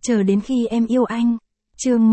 Chờ đến khi em yêu anh. Chương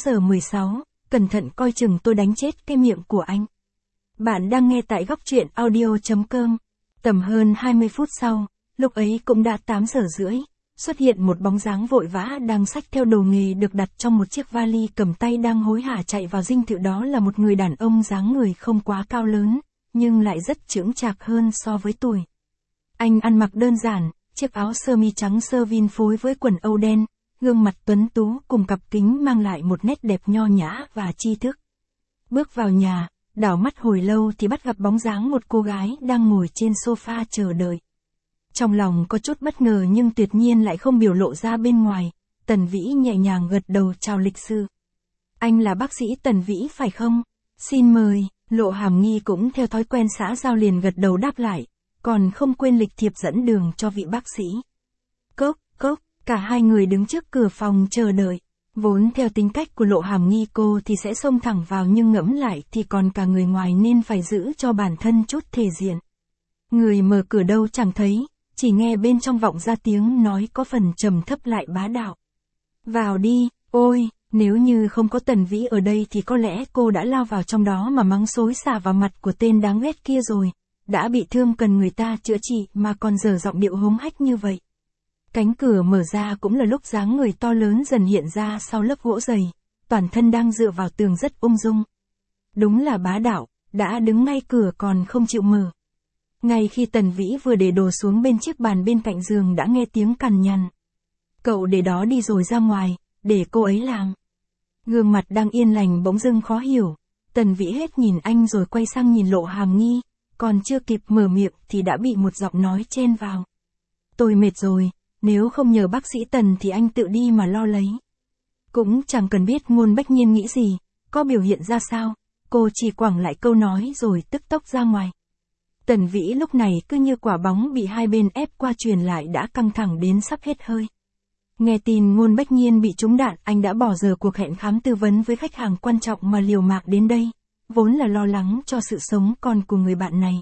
16:16, cẩn thận coi chừng tôi đánh chết cái miệng của anh. Bạn đang nghe tại góc truyện audio.com. Tầm hơn 20 phút sau, lúc ấy cũng đã 8 giờ rưỡi, xuất hiện một bóng dáng vội vã đang xách theo đồ nghề được đặt trong một chiếc vali cầm tay đang hối hả chạy vào dinh thự. Đó là một người đàn ông dáng người không quá cao lớn, nhưng lại rất chững chạc hơn so với tuổi. Anh ăn mặc đơn giản, chiếc áo sơ mi trắng sơ vin phối với quần âu đen, gương mặt tuấn tú cùng cặp kính mang lại một nét đẹp nho nhã và tri thức. Bước vào nhà, đảo mắt hồi lâu thì bắt gặp bóng dáng một cô gái đang ngồi trên sofa chờ đợi. Trong lòng có chút bất ngờ nhưng tuyệt nhiên lại không biểu lộ ra bên ngoài, Tần Vĩ nhẹ nhàng gật đầu chào lịch sự. Anh là bác sĩ Tần Vĩ phải không? Xin mời. Lộ Hàm Nghi cũng theo thói quen xã giao liền gật đầu đáp lại, còn không quên lịch thiệp dẫn đường cho vị bác sĩ. Cốc, cả hai người đứng trước cửa phòng chờ đợi. Vốn theo tính cách của Lộ Hàm Nghi cô thì sẽ xông thẳng vào nhưng ngẫm lại thì còn cả người ngoài nên phải giữ cho bản thân chút thể diện. Người mở cửa đâu chẳng thấy, chỉ nghe bên trong vọng ra tiếng nói có phần trầm thấp lại bá đạo. Vào đi, ôi, nếu như không có Tần Vĩ ở đây thì có lẽ cô đã lao vào trong đó mà mắng xối xả vào mặt của tên đáng ghét kia rồi. Đã bị thương cần người ta chữa trị mà còn dở giọng điệu hống hách như vậy. Cánh cửa mở ra cũng là lúc dáng người to lớn dần hiện ra sau lớp gỗ dày, toàn thân đang dựa vào tường rất ung dung. Đúng là bá đạo, đã đứng ngay cửa còn không chịu mở. Ngay khi Tần Vĩ vừa để đồ xuống bên chiếc bàn bên cạnh giường đã nghe tiếng cằn nhằn. Cậu để đó đi rồi ra ngoài, để cô ấy làm. Gương mặt đang yên lành bỗng dưng khó hiểu, Tần Vĩ hết nhìn anh rồi quay sang nhìn Lộ Hàm Nghi, còn chưa kịp mở miệng thì đã bị một giọng nói chen vào. Tôi mệt rồi, nếu không nhờ bác sĩ Tần thì anh tự đi mà lo lấy. Cũng chẳng cần biết Ngôn Bách Nhiên nghĩ gì, có biểu hiện ra sao, cô chỉ quẳng lại câu nói rồi tức tốc ra ngoài. Tần Vĩ lúc này cứ như quả bóng bị hai bên ép qua truyền lại đã căng thẳng đến sắp hết hơi. Nghe tin Ngôn Bách Nhiên bị trúng đạn, anh đã bỏ giờ cuộc hẹn khám tư vấn với khách hàng quan trọng mà liều mạng đến đây, vốn là lo lắng cho sự sống còn của người bạn này.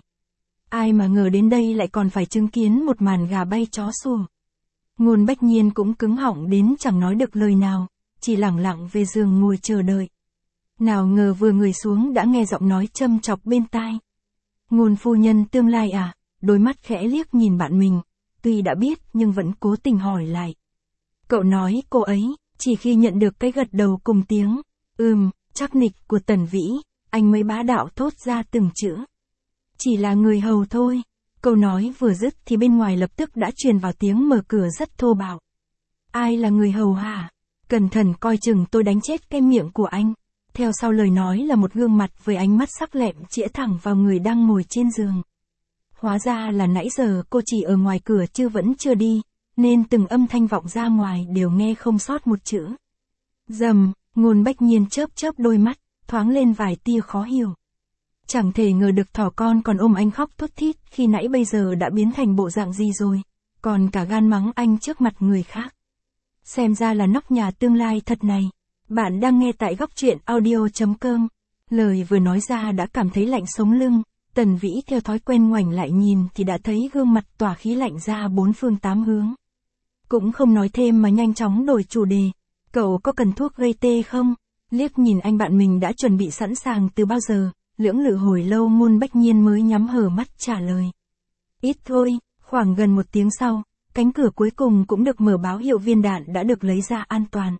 Ai mà ngờ đến đây lại còn phải chứng kiến một màn gà bay chó sủa. Ngôn Bách Nhiên cũng cứng họng đến chẳng nói được lời nào, chỉ lẳng lặng về giường ngồi chờ đợi. Nào ngờ vừa người xuống đã nghe giọng nói châm chọc bên tai. Ngôn phu nhân tương lai à? Đôi mắt khẽ liếc nhìn bạn mình, tuy đã biết nhưng vẫn cố tình hỏi lại. Cậu nói cô ấy, chỉ khi nhận được cái gật đầu cùng tiếng, chắc nịch của Tần Vĩ, anh mới bá đạo thốt ra từng chữ. Chỉ là người hầu thôi. Câu nói vừa dứt thì bên ngoài lập tức đã truyền vào tiếng mở cửa rất thô bạo. Ai là người hầu hả? Cẩn thận coi chừng tôi đánh chết cái miệng của anh. Theo sau lời nói là một gương mặt với ánh mắt sắc lẹm chĩa thẳng vào người đang ngồi trên giường. Hóa ra là nãy giờ cô chỉ ở ngoài cửa chứ vẫn chưa đi, nên từng âm thanh vọng ra ngoài đều nghe không sót một chữ. Rầm, Ngôn Bách Nhiên chớp đôi mắt, thoáng lên vài tia khó hiểu. Chẳng thể ngờ được thỏ con còn ôm anh khóc thút thít khi nãy bây giờ đã biến thành bộ dạng gì rồi, còn cả gan mắng anh trước mặt người khác. Xem ra là nóc nhà tương lai thật này. Bạn đang nghe tại góc truyện audio.com. Lời vừa nói ra đã cảm thấy lạnh sống lưng, Tần Vĩ theo thói quen ngoảnh lại nhìn thì đã thấy gương mặt tỏa khí lạnh ra bốn phương tám hướng. Cũng không nói thêm mà nhanh chóng đổi chủ đề. Cậu có cần thuốc gây tê không? Liếc nhìn anh bạn mình đã chuẩn bị sẵn sàng từ bao giờ, lưỡng lự hồi lâu Ngôn Bách Nhiên mới nhắm hờ mắt trả lời. Ít thôi. Khoảng gần một tiếng sau, cánh cửa cuối cùng cũng được mở báo hiệu viên đạn đã được lấy ra an toàn.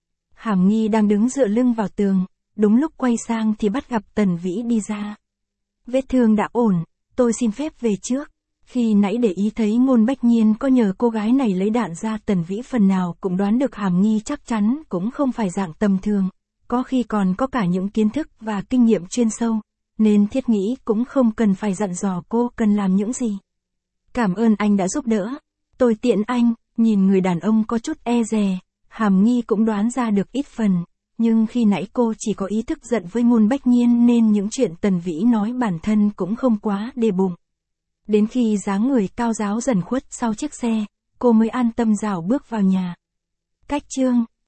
Hàm Nghi đang đứng dựa lưng vào tường, đúng lúc quay sang thì bắt gặp Tần Vĩ đi ra. Vết thương đã ổn, tôi xin phép về trước. Khi nãy để ý thấy Ngôn Bách Nhiên có nhờ cô gái này lấy đạn ra, Tần Vĩ phần nào cũng đoán được Hàm Nghi chắc chắn cũng không phải dạng tầm thường, có khi còn có cả những kiến thức và kinh nghiệm chuyên sâu, nên thiết nghĩ cũng không cần phải dặn dò cô cần làm những gì. Cảm ơn anh đã giúp đỡ. Tôi tiện anh. Nhìn người đàn ông có chút e dè, Hàm Nghi cũng đoán ra được ít phần, nhưng khi nãy cô chỉ có ý thức giận với Ngôn Bách Nhiên nên những chuyện Tần Vĩ nói bản thân cũng không quá để bụng. Đến khi dáng người cao ráo dần khuất sau chiếc xe, cô mới an tâm rảo bước vào nhà. Cách chương